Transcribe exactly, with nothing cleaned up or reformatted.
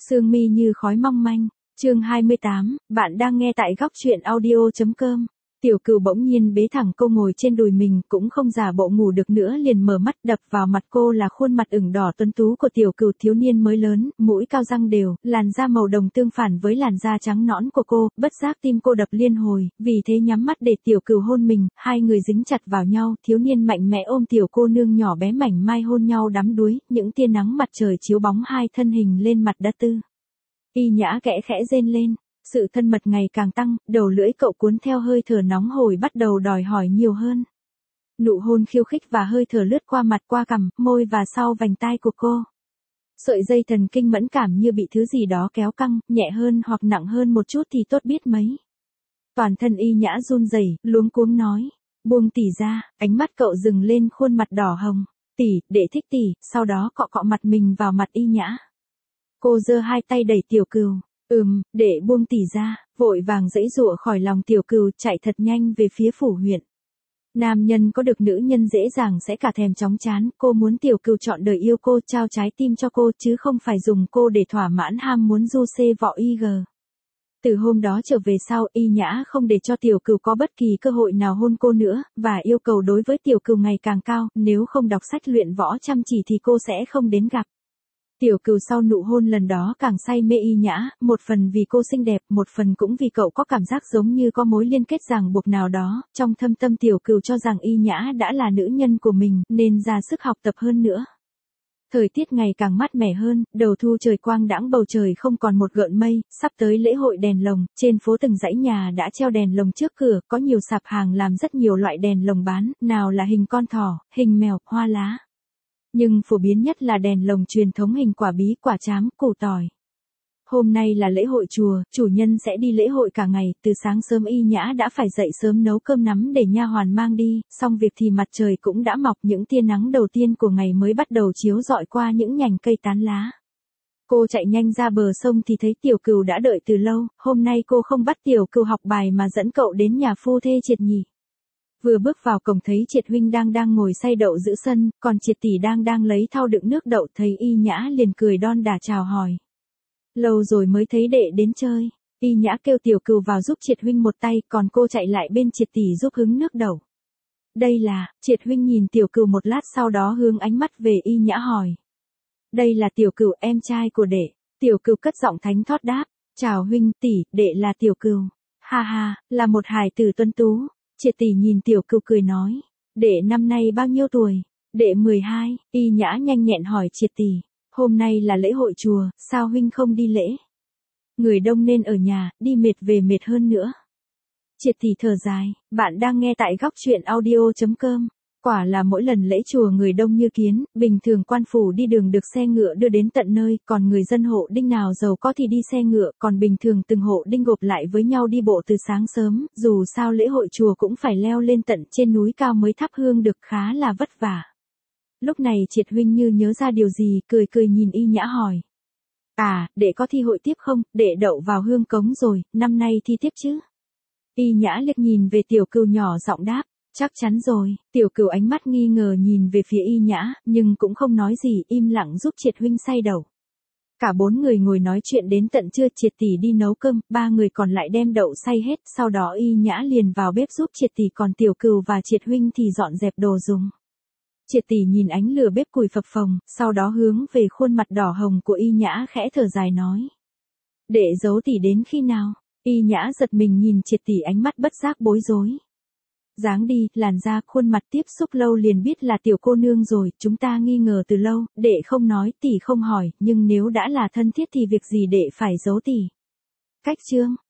Sương mi như khói mong manh, chương hai mươi tám, bạn đang nghe tại góc truyện audio.com. Tiểu Cừu bỗng nhiên bế thẳng cô ngồi trên đùi mình, cũng không giả bộ ngủ được nữa, liền mở mắt. Đập vào mặt cô là khuôn mặt ửng đỏ tuấn tú của Tiểu Cừu thiếu niên mới lớn, mũi cao răng đều, làn da màu đồng tương phản với làn da trắng nõn của cô. Bất giác tim cô đập liên hồi, vì thế nhắm mắt để Tiểu Cừu hôn mình. Hai người dính chặt vào nhau, thiếu niên mạnh mẽ ôm tiểu cô nương nhỏ bé mảnh mai hôn nhau đắm đuối. Những tia nắng mặt trời chiếu bóng hai thân hình lên mặt đất tư. Y Nhã kẽ khẽ rên lên. Sự thân mật ngày càng tăng, đầu lưỡi cậu cuốn theo hơi thở nóng hổi bắt đầu đòi hỏi nhiều hơn. Nụ hôn khiêu khích và hơi thở lướt qua mặt, qua cằm, môi và sau vành tai của cô. Sợi dây thần kinh mẫn cảm như bị thứ gì đó kéo căng, nhẹ hơn hoặc nặng hơn một chút thì tốt biết mấy. Toàn thân Y Nhã run rẩy, luống cuống nói, buông tỷ ra. Ánh mắt cậu dừng lên khuôn mặt đỏ hồng. Tỷ, đệ thích tỷ. Sau đó cọ cọ mặt mình vào mặt Y Nhã. Cô giơ hai tay đẩy Tiểu Cừu. Ừm, để buông tỷ ra, vội vàng giãy giụa khỏi lòng Tiểu Cừu, chạy thật nhanh về phía phủ huyện. Nam nhân có được nữ nhân dễ dàng sẽ cả thèm chóng chán, cô muốn Tiểu Cừu chọn đời yêu cô, trao trái tim cho cô, chứ không phải dùng cô để thỏa mãn ham muốn du xê vọ y gờ. Từ hôm đó trở về sau, Y Nhã không để cho Tiểu Cừu có bất kỳ cơ hội nào hôn cô nữa, và yêu cầu đối với Tiểu Cừu ngày càng cao, nếu không đọc sách luyện võ chăm chỉ thì cô sẽ không đến gặp. Tiểu Cừu sau nụ hôn lần đó càng say mê Y Nhã, một phần vì cô xinh đẹp, một phần cũng vì cậu có cảm giác giống như có mối liên kết ràng buộc nào đó. Trong thâm tâm Tiểu Cừu cho rằng Y Nhã đã là nữ nhân của mình, nên ra sức học tập hơn nữa. Thời tiết ngày càng mát mẻ hơn, đầu thu trời quang đãng, bầu trời không còn một gợn mây. Sắp tới lễ hội đèn lồng, trên phố từng dãy nhà đã treo đèn lồng trước cửa, có nhiều sạp hàng làm rất nhiều loại đèn lồng bán, nào là hình con thỏ, hình mèo, hoa lá. Nhưng phổ biến nhất là đèn lồng truyền thống hình quả bí, quả trám, củ tỏi. Hôm nay là lễ hội chùa, chủ nhân sẽ đi lễ hội cả ngày, từ sáng sớm Y Nhã đã phải dậy sớm nấu cơm nắm để nha hoàn mang đi, xong việc thì mặt trời cũng đã mọc, những tia nắng đầu tiên của ngày mới bắt đầu chiếu rọi qua những nhành cây tán lá. Cô chạy nhanh ra bờ sông thì thấy Tiểu Cừu đã đợi từ lâu, hôm nay cô không bắt Tiểu Cừu học bài mà dẫn cậu đến nhà phu thê Triệt nhỉ. Vừa bước vào cổng thấy Triệt huynh đang đang ngồi xay đậu giữa sân, còn Triệt tỷ đang đang lấy thau đựng nước đậu, thấy Y Nhã liền cười đon đả chào hỏi. Lâu rồi mới thấy đệ đến chơi. Y Nhã kêu Tiểu Cừu vào giúp Triệt huynh một tay, còn cô chạy lại bên Triệt tỷ giúp hứng nước đậu. Đây là, Triệt huynh nhìn Tiểu Cừu một lát sau đó hướng ánh mắt về Y Nhã hỏi. Đây là Tiểu Cừu, em trai của đệ. Tiểu Cừu cất giọng thánh thót đáp, chào huynh tỷ, đệ là Tiểu Cừu. Ha ha, là một hài tử tuấn tú. Triệt tỷ nhìn Tiểu Cừu cười nói, đệ năm nay bao nhiêu tuổi? Đệ mười hai. Y Nhã nhanh nhẹn hỏi Triệt tỷ, hôm nay là lễ hội chùa, sao huynh không đi lễ? Người đông nên ở nhà, đi mệt về mệt hơn nữa. Triệt tỷ thở dài, bạn đang nghe tại góc truyện audio.com. Quả là mỗi lần lễ chùa người đông như kiến, bình thường quan phủ đi đường được xe ngựa đưa đến tận nơi, còn người dân hộ đinh nào giàu có thì đi xe ngựa, còn bình thường từng hộ đinh gộp lại với nhau đi bộ từ sáng sớm, dù sao lễ hội chùa cũng phải leo lên tận trên núi cao mới thắp hương được, khá là vất vả. Lúc này Triệt huynh như nhớ ra điều gì, cười cười nhìn Y Nhã hỏi. À, đệ có thi hội tiếp không? Đệ đậu vào hương cống rồi, năm nay thi tiếp chứ? Y Nhã liếc nhìn về Tiểu Cừu nhỏ giọng đáp. Chắc chắn rồi. Tiểu Cừu ánh mắt nghi ngờ nhìn về phía Y Nhã, nhưng cũng không nói gì, im lặng giúp Triệt huynh xay đậu. Cả bốn người ngồi nói chuyện đến tận trưa, Triệt tỷ đi nấu cơm, ba người còn lại đem đậu xay hết, sau đó Y Nhã liền vào bếp giúp Triệt tỷ, còn Tiểu Cừu và Triệt huynh thì dọn dẹp đồ dùng. Triệt tỷ nhìn ánh lửa bếp củi phập phồng, sau đó hướng về khuôn mặt đỏ hồng của Y Nhã khẽ thở dài nói. Đệ giấu tỷ đến khi nào? Y Nhã giật mình nhìn Triệt tỷ, ánh mắt bất giác bối rối. Dáng đi, làn da, khuôn mặt tiếp xúc lâu liền biết là tiểu cô nương rồi, chúng ta nghi ngờ từ lâu, đệ không nói, tỷ không hỏi, nhưng nếu đã là thân thiết thì việc gì đệ phải giấu tỷ. Cách chương.